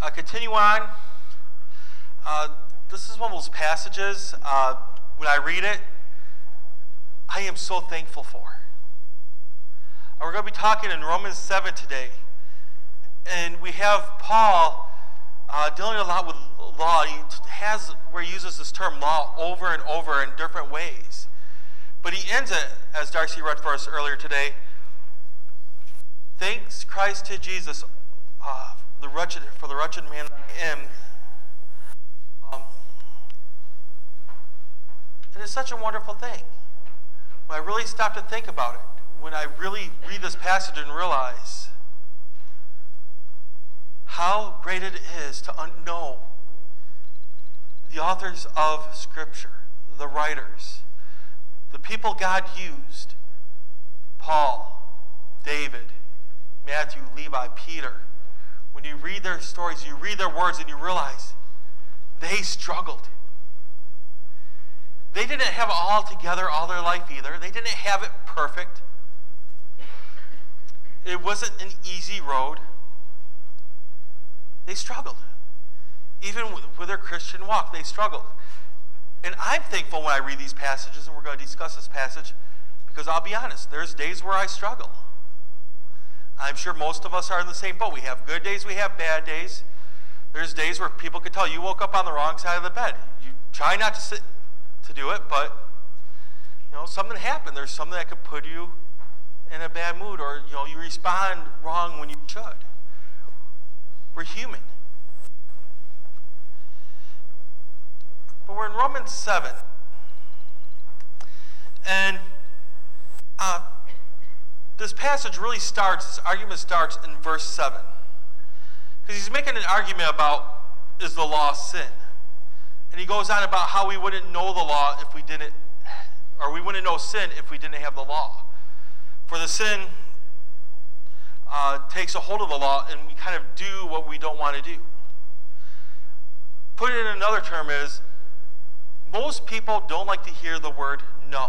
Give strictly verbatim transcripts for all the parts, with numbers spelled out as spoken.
Uh, continue on. Uh, this is one of those passages, uh, when I read it, I am so thankful for. Uh, we're going to be talking in Romans seven today. And we have Paul uh, dealing a lot with law. He has where he uses this term law over and over in different ways. But he ends it, as Darcy read for us earlier today, thanks Christ to Jesus, uh, the wretched, for the wretched man that I am. Um, it is such a wonderful thing. When I really stop to think about it, when I really read this passage and realize how great it is to un- know the authors of Scripture, the writers, the people God used, Paul, David, Matthew, Levi, Peter. When you read their stories, you read their words, and you realize they struggled. They didn't have it all together all their life either. They didn't have it perfect. It wasn't an easy road. They struggled. Even with, with their Christian walk, they struggled. And I'm thankful when I read these passages, and we're going to discuss this passage, because I'll be honest, there's days where I struggle. I'm sure most of us are in the same boat. We have good days, we have bad days. There's days where people could tell you woke up on the wrong side of the bed. You try not to sit to do it, but you know, something happened. There's something that could put you in a bad mood, or you know, you respond wrong when you should. We're human. But we're in Romans seven. And uh, this passage really starts, this argument starts in verse seven. Because he's making an argument about, is the law sin? And he goes on about how we wouldn't know the law if we didn't, or we wouldn't know sin if we didn't have the law. For the sin uh, takes a hold of the law, and we kind of do what we don't want to do. Put it in another term is, most people don't like to hear the word no.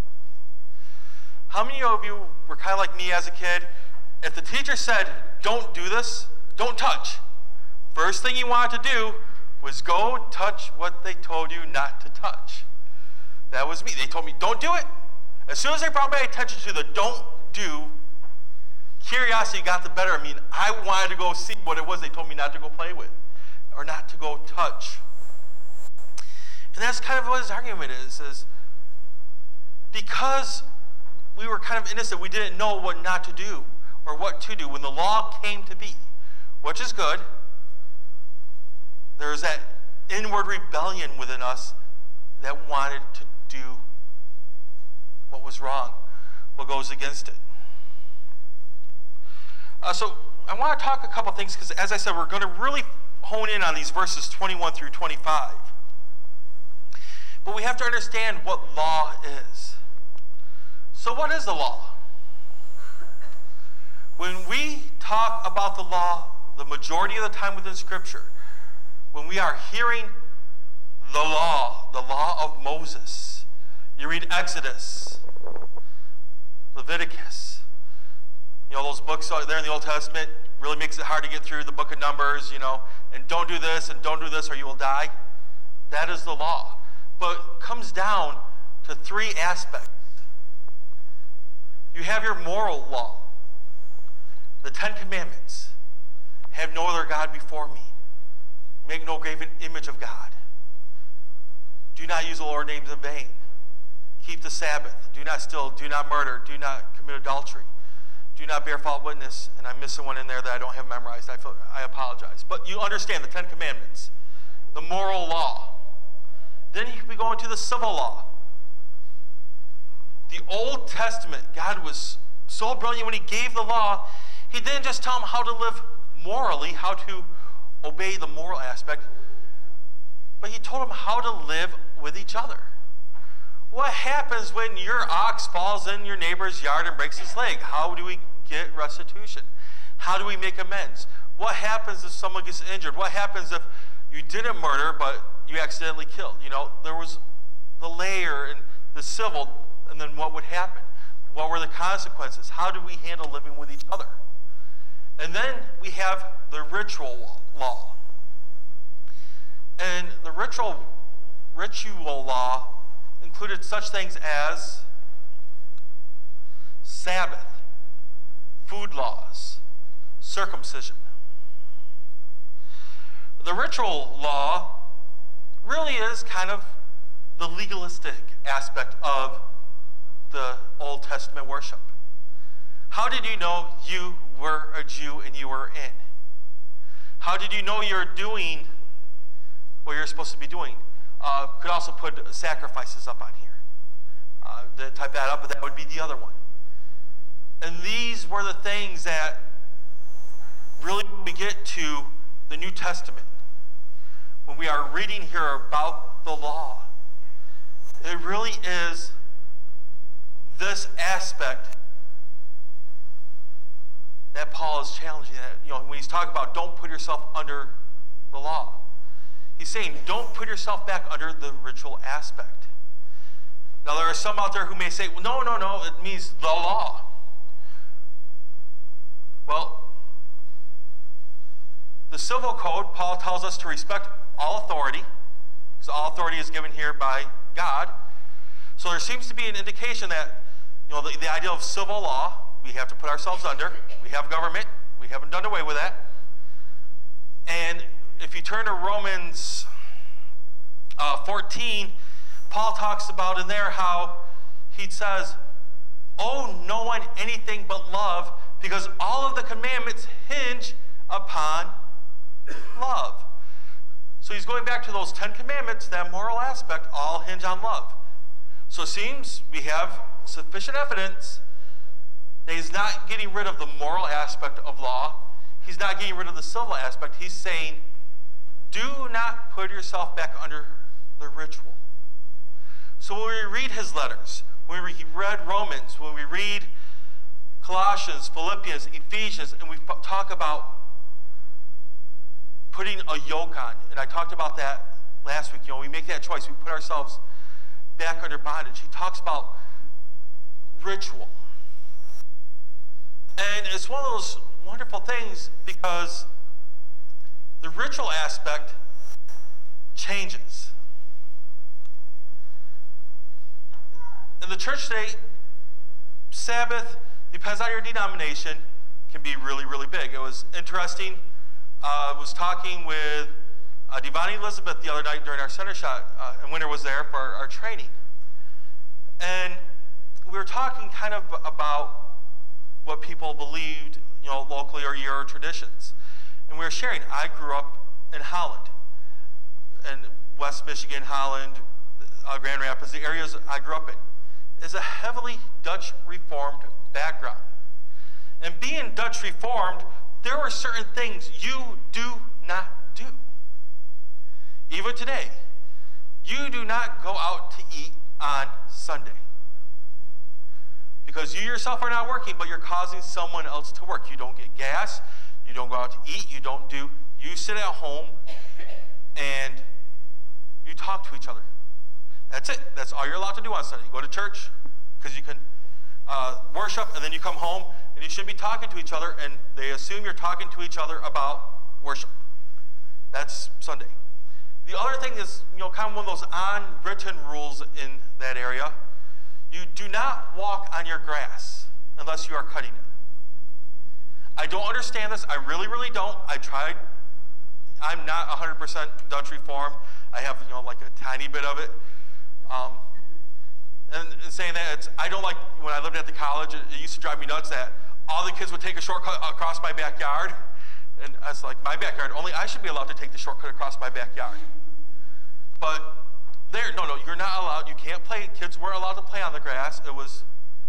How many of you were kind of like me as a kid? If the teacher said, don't do this, don't touch, first thing you wanted to do was go touch what they told you not to touch. That was me. They told me, don't do it. As soon as they brought my attention to the don't do, curiosity got the better of me. I wanted to go see what it was they told me not to go play with, or not to go touch. And that's kind of what his argument is, is because we were kind of innocent, we didn't know what not to do, or what to do when the law came to be, which is good. There's that inward rebellion within us that wanted to do what was wrong, what goes against it. Uh, so I want to talk a couple things, because as I said, we're going to really hone in on these verses twenty-one through twenty-five. But we have to understand what law is. So what is the law? When we talk about the law, the majority of the time within Scripture, when we are hearing the law, the law of Moses, you read Exodus, Leviticus, you know, those books there in the Old Testament really makes it hard to get through the book of Numbers, you know, and don't do this and don't do this or you will die. That is the law. But it comes down to three aspects. You have your moral law, the Ten Commandments. Have no other God before me. Make no graven image of God. Do not use the Lord's name in vain. Keep the Sabbath. Do not steal. Do not murder. Do not commit adultery. Do not bear false witness. And I'm missing one in there that I don't have memorized. I, feel, I apologize. But you understand the Ten Commandments, the moral law. Then we go into the civil law. The Old Testament, God was so brilliant when he gave the law. He didn't just tell them how to live morally, how to obey the moral aspect, but he told them how to live with each other. What happens when your ox falls in your neighbor's yard and breaks his leg? How do we get restitution? How do we make amends? What happens if someone gets injured? What happens if you didn't murder, but you accidentally killed? You know, there was the layer and the civil, and then what would happen? What were the consequences? How do we handle living with each other? And then we have the ritual law. And the ritual, ritual law included such things as Sabbath, food laws, circumcision. The ritual law really is kind of the legalistic aspect of the Old Testament worship. How did you know you were a Jew and you were in? How did you know you're doing what you're supposed to be doing? Uh, could also put sacrifices up on here. Uh, to type that up, but that would be the other one. And these were the things that really, when we get to the New Testament, when we are reading here about the law, it really is this aspect that Paul is challenging. That, you know, when he's talking about don't put yourself under the law, he's saying don't put yourself back under the ritual aspect. Now, there are some out there who may say, well, no, no, no, it means the law. Well, the civil code, Paul tells us to respect all authority, because all authority is given here by God. So there seems to be an indication that, you know, the, the idea of civil law, we have to put ourselves under. We have government. We haven't done away with that. And if you turn to Romans uh, fourteen, Paul talks about in there how he says, owe no one anything but love, because all of the commandments hinge upon love. So he's going back to those Ten Commandments, that moral aspect, all hinge on love. So it seems we have sufficient evidence that he's not getting rid of the moral aspect of law. He's not getting rid of the civil aspect. He's saying, do not put yourself back under the ritual. So when we read his letters, when we read Romans, when we read Colossians, Philippians, Ephesians, and we talk about putting a yoke on, and I talked about that last week. You know, we make that choice. We put ourselves back under bondage. He talks about ritual. And it's one of those wonderful things because the ritual aspect changes. In the church today, Sabbath, depends on your denomination, can be really, really big. It was interesting. I uh, was talking with uh, Devani Elizabeth the other night during our center shot, uh, and Winter was there for our, our training. And we were talking kind of about what people believed, you know, locally or your traditions. And we were sharing, I grew up in Holland, and West Michigan, Holland, uh, Grand Rapids, the areas I grew up in, is a heavily Dutch Reformed background. And being Dutch Reformed, there were certain things you do not do. Even today, you do not go out to eat on Sunday. Because you yourself are not working, but you're causing someone else to work. You don't get gas, you don't go out to eat, you don't do, you sit at home and you talk to each other. That's it. That's all you're allowed to do on Sunday. You go to church because you can uh, worship, and then you come home and you should be talking to each other, and they assume you're talking to each other about worship. That's Sunday. The other thing is, you know, kind of one of those unwritten rules in that area. You do not walk on your grass unless you are cutting it. I don't understand this. I really, really don't. I tried. I'm not one hundred percent Dutch Reformed. I have, you know, like a tiny bit of it. Um, and, and saying that, it's, I don't like, when I lived at the college, it, it used to drive me nuts that all the kids would take a shortcut across my backyard. And I was like, my backyard, only I should be allowed to take the shortcut across my backyard. But there, no, no, you're not allowed. You can't play. Kids weren't allowed to play on the grass. It was,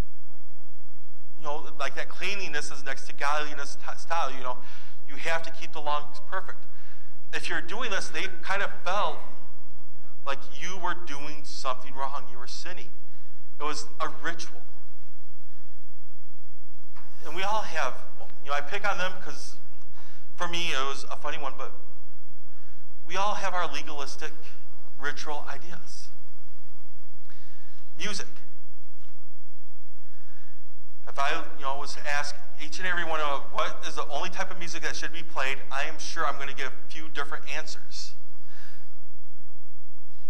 you know, like that cleanliness is next to godliness style. You know, you have to keep the lawns perfect. If you're doing this, they kind of felt like you were doing something wrong. You were sinning. It was a ritual. And we all have, you know, I pick on them because for me it was a funny one, but we all have our legalistic ritual ideas. Music. If I, you know, was to ask each and every one of them, what is the only type of music that should be played, I am sure I'm going to get a few different answers.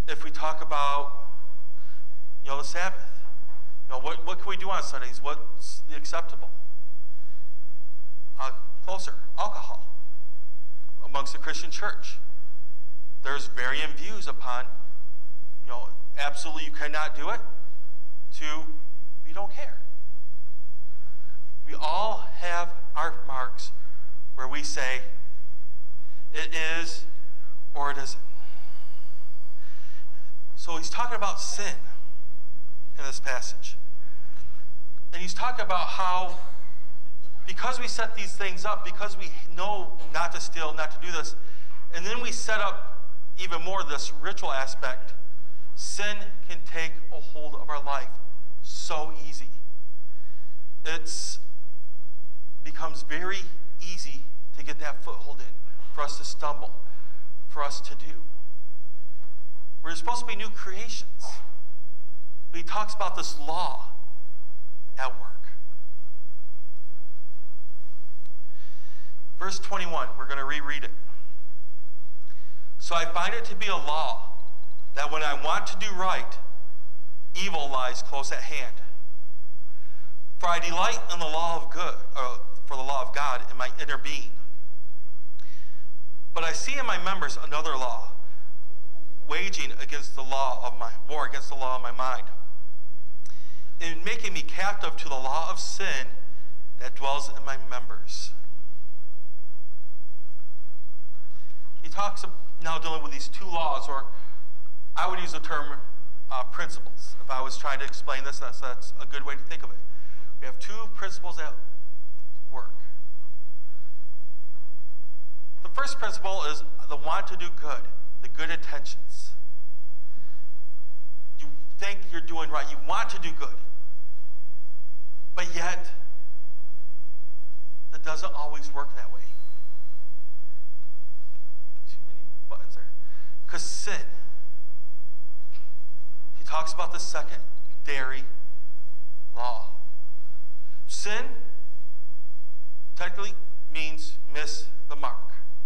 if we talk about, you know, the Sabbath, you know, what, what can we do on Sundays? What's the acceptable? Uh, closer, alcohol amongst the Christian church. There's varying views upon, you know, absolutely you cannot do it, to we don't care. We all have our marks where we say it is or it isn't. So he's talking about sin in this passage. And he's talking about how because we set these things up, because we know not to steal, not to do this, and then we set up even more this ritual aspect, sin can take a hold of our life so easy. It's becomes very easy to get that foothold in, for us to stumble, for us to do. We're supposed to be new creations. But he talks about this law at work. Verse twenty-one, we're going to reread it. So I find it to be a law that when I want to do right, evil lies close at hand. For I delight in the law of good, uh, for the law of God in my inner being. But I see in my members another law, waging against the law of my war against the law of my mind, in making me captive to the law of sin that dwells in my members. He talks now dealing with these two laws, or I would use the term uh, principles. If I was trying to explain this, that's, that's a good way to think of it. We have two principles at work. The first principle is the want to do good, the good intentions. You think you're doing right. You want to do good. But yet, it doesn't always work that way. Too many buttons there. Because sin, he talks about the secondary law. Sin technically means miss the mark.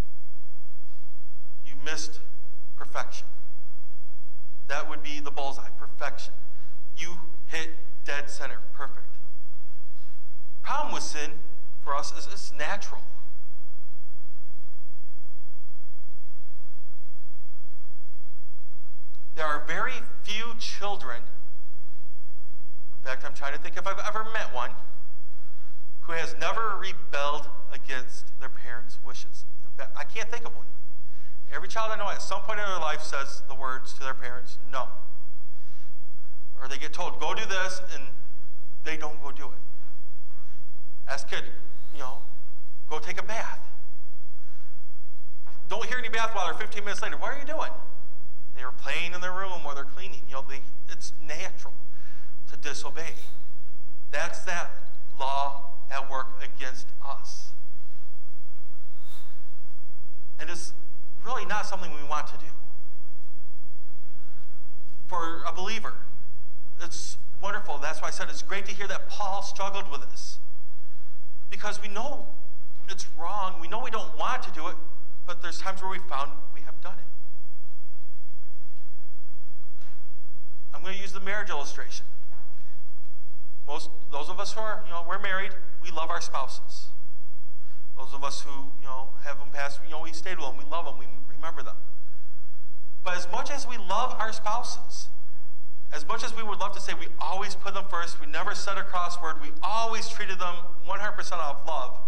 You missed perfection. That would be the bullseye, perfection. You hit dead center, perfect. Problem with sin for us is it's natural. There are very few children, in fact, I'm trying to think if I've ever met one, who has never rebelled against their parents' wishes. In fact, I can't think of one. Every child I know at some point in their life says the words to their parents, no. Or they get told, go do this, and they don't go do it. As a kid, you know, go take a bath. Don't hear any bath water fifteen minutes later. What are you doing? They were playing in their room while they're cleaning. You know, they, it's natural to disobey. That's that law at work against us. And it's really not something we want to do. For a believer, it's wonderful. That's why I said it's great to hear that Paul struggled with this. Because we know it's wrong. We know we don't want to do it, but there's times where we found we have done it. I'm going to use the marriage illustration. Most, those of us who are, you know, we're married, we love our spouses. Those of us who, you know, have them pass, you know, we stayed with them, we love them, we remember them. But as much as we love our spouses, as much as we would love to say we always put them first, we never said a cross word, we always treated them one hundred percent out of love,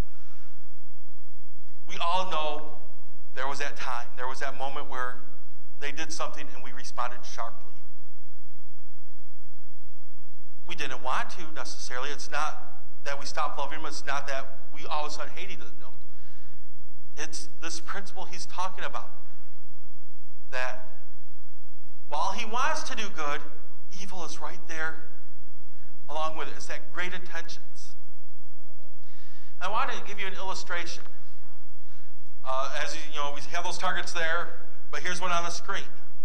we all know there was that time, there was that moment where they did something and we responded sharply. We didn't want to necessarily. It's not that we stopped loving them. It's not that we all of a sudden hated them. It's this principle he's talking about. That while he wants to do good, evil is right there along with it. It's that great intentions. I want to give you an illustration. Uh, as you, you know, we have those targets there, but here's one on the screen.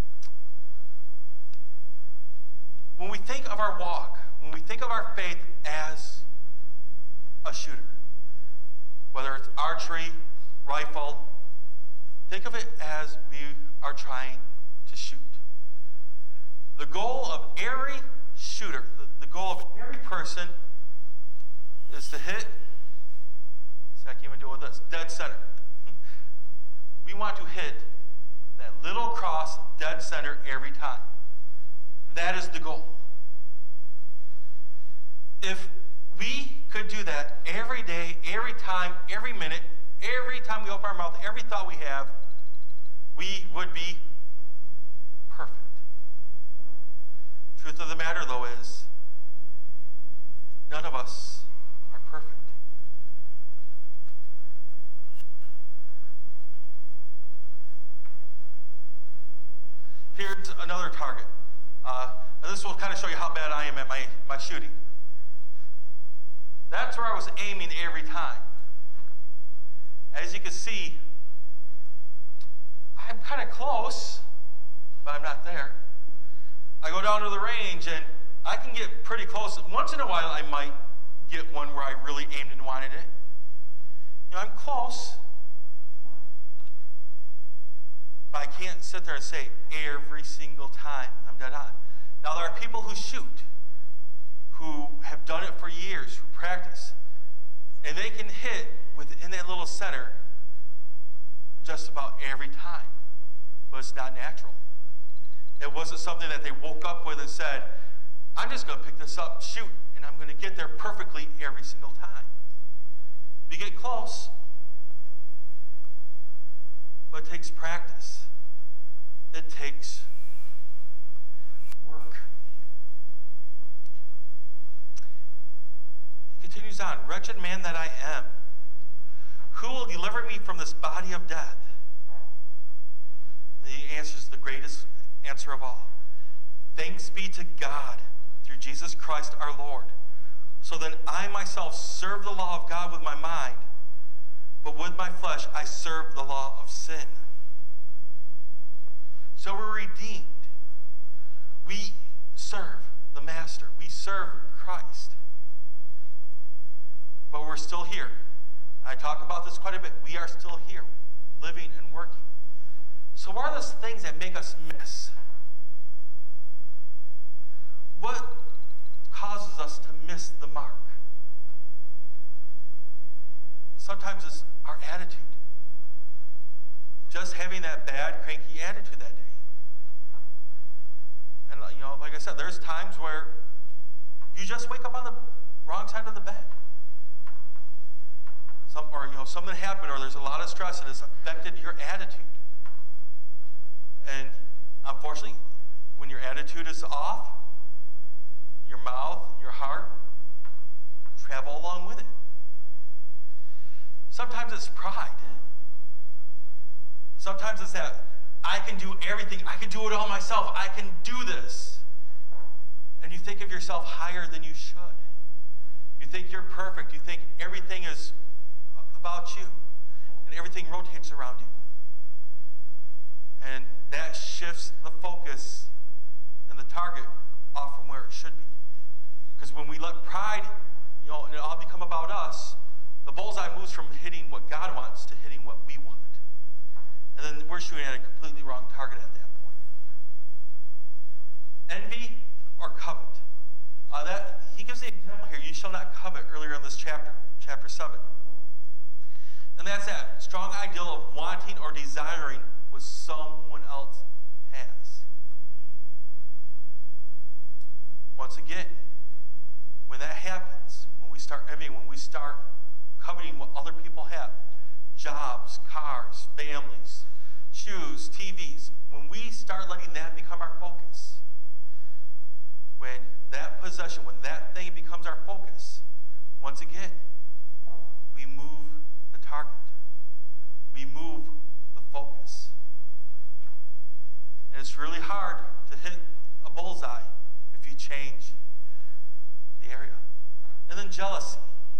When we think of our walk, when we think of our faith as a shooter, whether it's archery, rifle, think of it as we are trying to shoot. The goal of every shooter, the, the goal of every person is to hit, so I can't even do it with this, dead center. We want to hit that little cross dead center every time. That is the goal. If we could do that every day, every time, every minute, every time we open our mouth, every thought we have, we would be perfect. Truth of the matter, though, is none of us are perfect. Here's another target. Uh, and this will kind of show you how bad I am at my, my shooting. That's where I was aiming every time. As you can see, I'm kind of close, but I'm not there. I go down to the range, and I can get pretty close. Once in a while, I might get one where I really aimed and wanted it. You know, I'm close, but I can't sit there and say every single time I'm dead on. Now, there are people who shoot, who have done it for years, who practice, and they can hit within that little center just about every time, but it's not natural. It wasn't something that they woke up with and said, I'm just going to pick this up, shoot, and I'm going to get there perfectly every single time. We get close, but it takes practice. It takes work. He continues on, wretched man that I am, who will deliver me from this body of death? And he answers the greatest answer of all. Thanks be to God through Jesus Christ our Lord. So then I myself serve the law of God with my mind, but with my flesh I serve the law of sin. So we're redeemed. We serve the Master. We serve Christ. But we're still here. I talk about this quite a bit. We are still here, living and working. So what are those things that make us miss? What causes us to miss the mark? Sometimes it's our attitude. Just having that bad, cranky attitude that day. And you know, like I said, there's times where you just wake up on the wrong side of the bed. Some, or you know, something happened, or there's a lot of stress, and it's affected your attitude. And unfortunately, when your attitude is off, your mouth, your heart travel along with it. Sometimes it's pride. Sometimes it's that I can do everything. I can do it all myself. I can do this. And you think of yourself higher than you should. You think you're perfect. You think everything is about you. And everything rotates around you. And that shifts the focus and the target off from where it should be. Because when we let pride, you know, and it all become about us, the bullseye moves from hitting what God wants to hitting what we want. And then we're shooting at a completely wrong target at that point. Envy or covet. Uh, that he gives the example here, you shall not covet, earlier in this chapter, chapter seven. And that's that strong ideal of wanting or desiring what someone else has. Once again, when that happens, when we start envying, when we start coveting what other people have, jobs, cars, families, shoes, T Vs, when we start letting that become our focus, when that possession, when that thing becomes our focus, once again, we move the target. We move the focus. And it's really hard to hit a bullseye if you change the area. And then jealousy.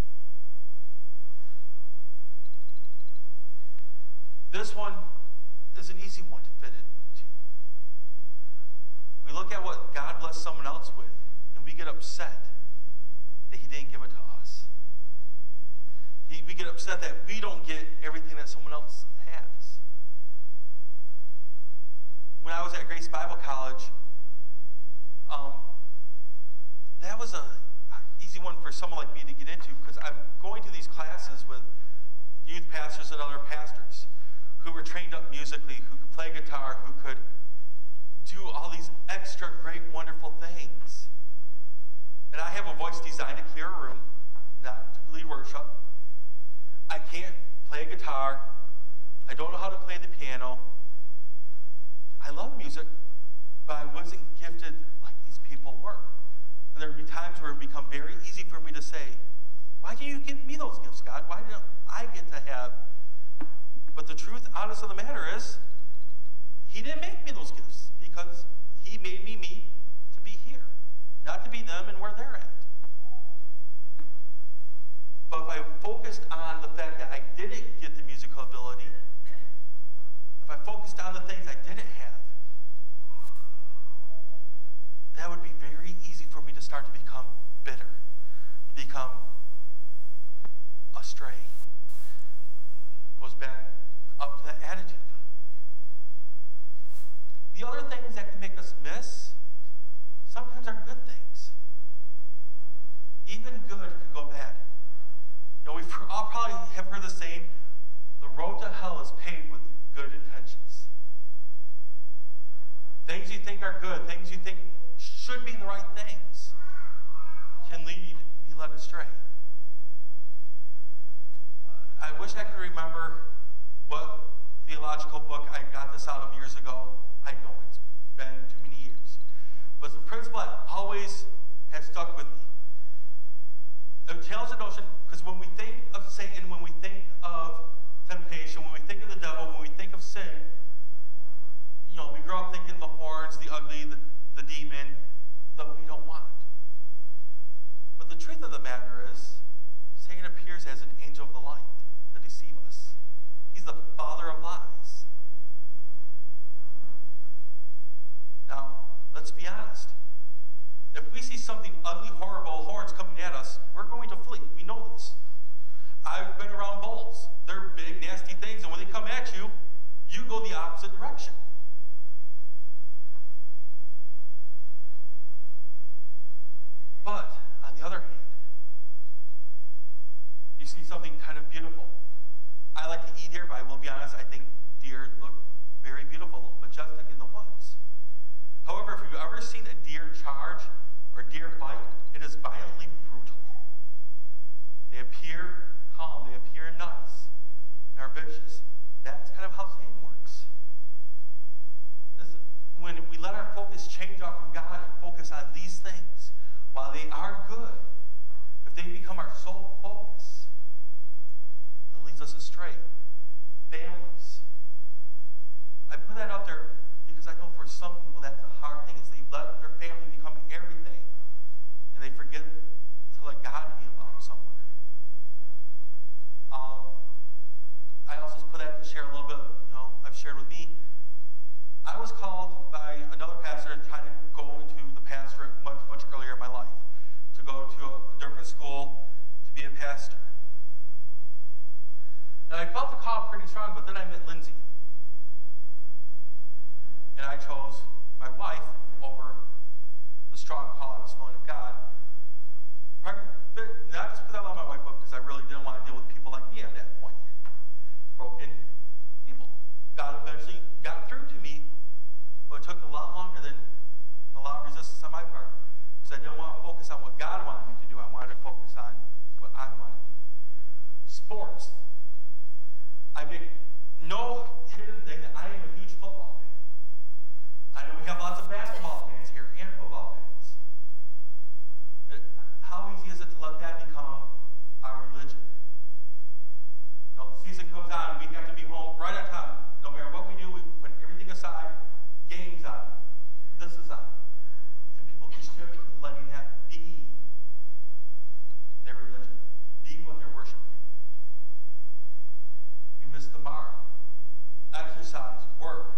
This one is an easy one to fit into. We look at what God blessed someone else with, and we get upset that he didn't give it to us. He, we get upset that we don't get everything that someone else has. When I was at Grace Bible College, was a easy one for someone like me to get into, because I'm going to these classes with youth pastors and other pastors who were trained up musically, who could play guitar, who could do all these extra great, wonderful things. And I have a voice designed to clear a room, not to lead worship. I can't play a guitar. I don't know how to play the piano. I love music, but I wasn't gifted like these people were. And there would be times where it would become very easy for me to say, why do you give me those gifts, God? Why don't I get to have? But the truth, honest of the matter is, he didn't make me those gifts because he made me me to be here, not to be them and where they're at. But if I focused on the fact that I didn't get the musical ability, if I focused on the things I didn't have, that would be very easy for me to start to become bitter, become astray. Goes back up to that attitude. The other things that can make us miss sometimes are good things. Even good can go bad. You know, we've all probably have heard the saying, the road to hell is paved with good intentions. Things you think are good, things you think should be the right things, can lead, be led astray. Uh, I wish I could remember what theological book I got this out of years ago. I don't. It's been too many years. But the principle that always has stuck with me. It tells the notion, because when we think of Satan, when we think of temptation, when we think of the devil, when we think of sin, you know, we grow up thinking the horns, the ugly, the, the demon, that we don't want. But the truth of the matter is, Satan appears as an angel of the light to deceive us. He's the father of lies. Now, let's be honest. If we see something ugly, horrible, horns coming at us, we're going to flee. We know this. I've been around bulls. They're big, nasty things, and when they come at you, you go the opposite direction. But, on the other hand, you see something kind of beautiful. I like to eat deer, but I will be honest, I think deer look very beautiful, majestic in the woods. However, if you've ever seen a deer charge or deer fight, it is violently brutal. They appear calm, they appear nice, and are vicious. That's kind of how Satan works. When we let our focus change off from God and focus on these things, while they are good, if they become our sole focus, it leads us astray. Families. I put that out there because I know for some people that's a hard thing, is they let their family become everything, and they forget to let God be involved somewhere. Um, I also put that to share a little bit, you know, I've shared with me. I was called by another pastor to try to go into the pastorate much, much earlier in my life, to go to a different school to be a pastor. And I felt the call pretty strong, but then I met Lindsay. And I chose my wife over the strong call I was feeling of God. Not just because I love my wife, but because I really didn't want to deal with people like me at that point. Broken people. God eventually got through to me, but it took a lot longer than a lot of resistance on my part, because I didn't want to focus on what God wanted me to do. I wanted to focus on what I wanted to do. Sports. I make no hidden thing that I am a huge football fan. I know we have lots of basketball fans here and football fans. How easy is it to let that become our religion? You know, the season comes on, we have to be home right on time. No matter what we do, we put everything aside, games on, this is on. And people can shift to letting that be their religion, be what they're worshiping. We miss the mark. Exercise, work.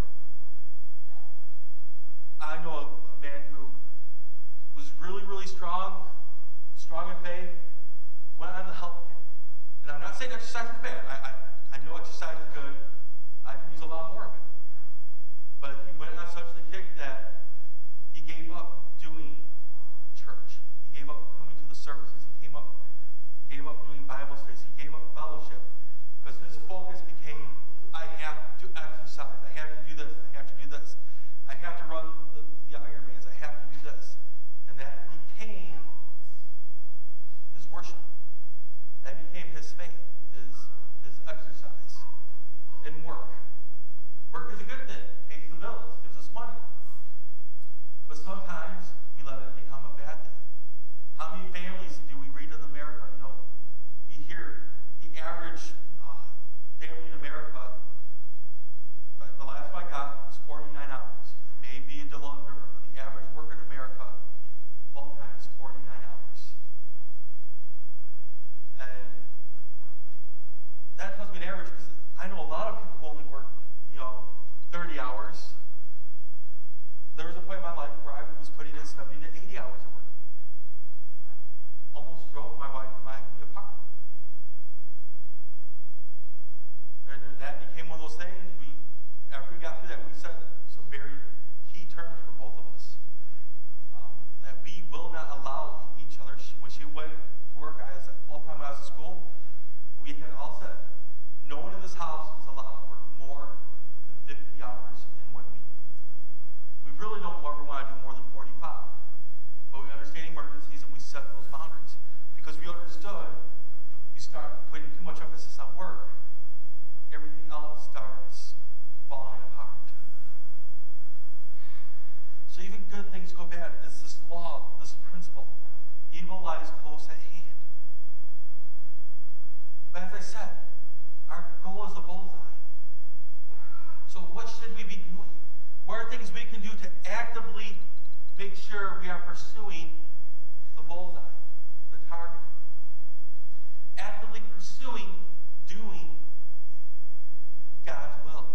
I know a man who was really, really strong, strong in faith, went on the health kick. And I'm not saying exercise is bad. I, I, I know exercise is good. I can use a lot more of it. But he went on such the kick that he gave up doing church. He gave up he had all said, no one in this house is allowed to work more than fifty hours in one week. We really don't ever want to do more than forty-five. But we understand emergencies and we set those boundaries. Because we understood, you start putting too much emphasis on work, everything else starts falling apart. So even good things go bad. It's this law, this principle. Evil lies close at hand. But as I said, our goal is the bullseye. So what should we be doing? What are things we can do to actively make sure we are pursuing the bullseye, the target? Actively pursuing doing God's will.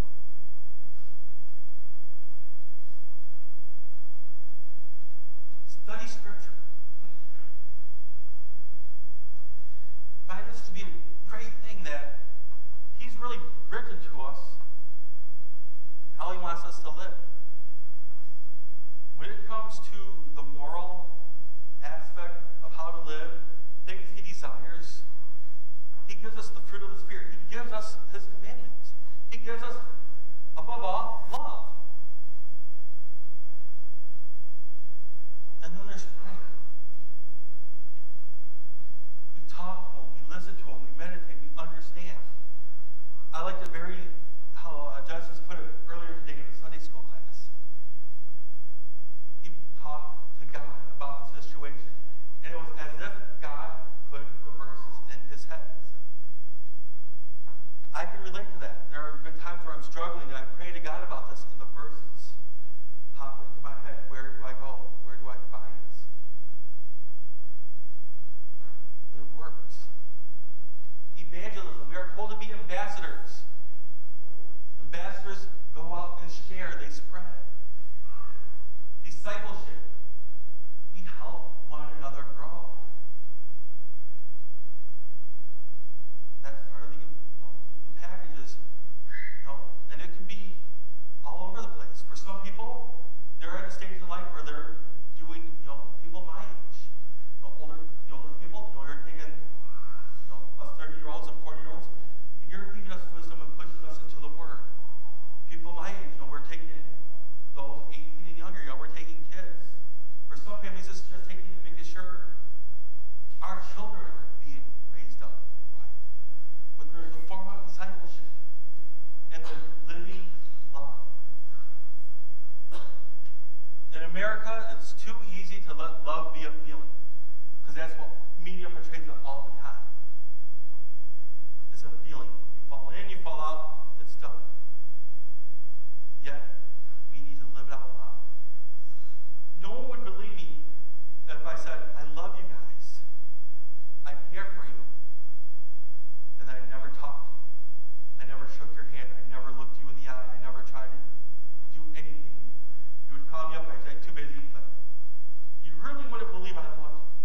Study Scripture. Find this to be a great thing that He's really written to us how He wants us to live. When it comes to the moral aspect of how to live, things He desires, He gives us the fruit of the Spirit. He gives us His commandments. He gives us, above all, love. And then there's prayer. We talk to Him, we listen to Him, we meditate, we understand. I like to very, how uh, Justice put it earlier today in the Sunday school class. He talked to God about the situation, and it was as if God put the verses in his head. I can relate to that. There are been times where I'm struggling, and I pray to God about this, and the verses pop into my head. Where do I go? Where do I find this? It works. Evangelism. We are told to be ambassadors. Ambassadors go out and share. They spread. Discipleship. We help one another grow. That's part of the, you know, the packages. You know, and it can be all over the place. For some people, they're at a stage in life where they're doing, you know, people my age. You know, older, the older people, you know, you're taking, you know, us thirty-year-olds and forty-year-olds, and you're giving us wisdom and pushing us into the Word. People my age, you know, we're taking those eighteen and younger, you know, we're taking kids. For some families, it's just taking and making sure our children are being raised up right. But there's the form of discipleship and the living love. In America, it's too easy to let love be a feeling, because that's what media portrays it all the time. It's a feeling. You fall in, you fall out, it's done. Yet, we need to live it out loud. No one would believe me if I said, I love you guys. I care for you. And I never talked to you. I never shook your hand. I never looked you in the eye. I never tried to do anything with you. You would call me up. I'd say, too busy. But you really wouldn't believe I loved you.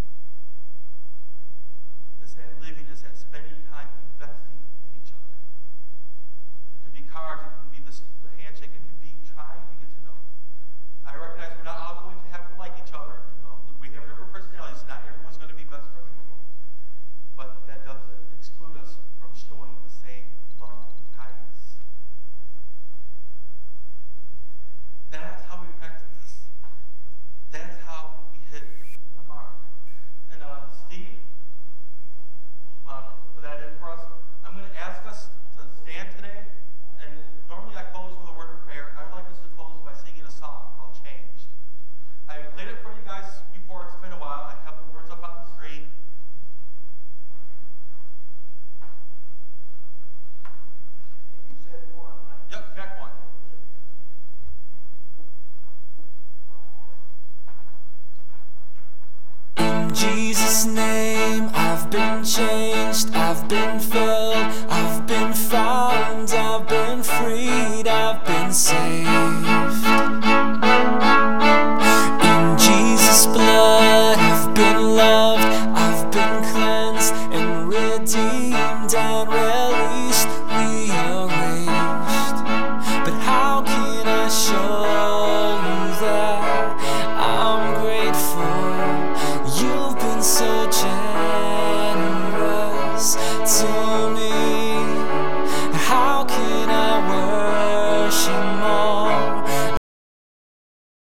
It's that living. It's that spending time investing in each other. It could be cards. It could be this, the handshake. It could be trying to get to know. I recognize we're not all going to have to like each other. You know, we have different personalities. Not everyone's going to be best friends with them. But that doesn't exclude us from showing the same love and kindness. That's how we practice this. That's how we hit the mark. And uh, Steve, uh, put that in for us. I'm going to ask us to stand today. And normally I close with a word of prayer. I would like us to close by singing a song called Changed. I have played it for you guys before. It's been a while. I have the words up on the screen. You said one, right? Yep, track one. In Jesus' name, I've been changed, I've been filled, I've been found, I've been freed, I've been saved.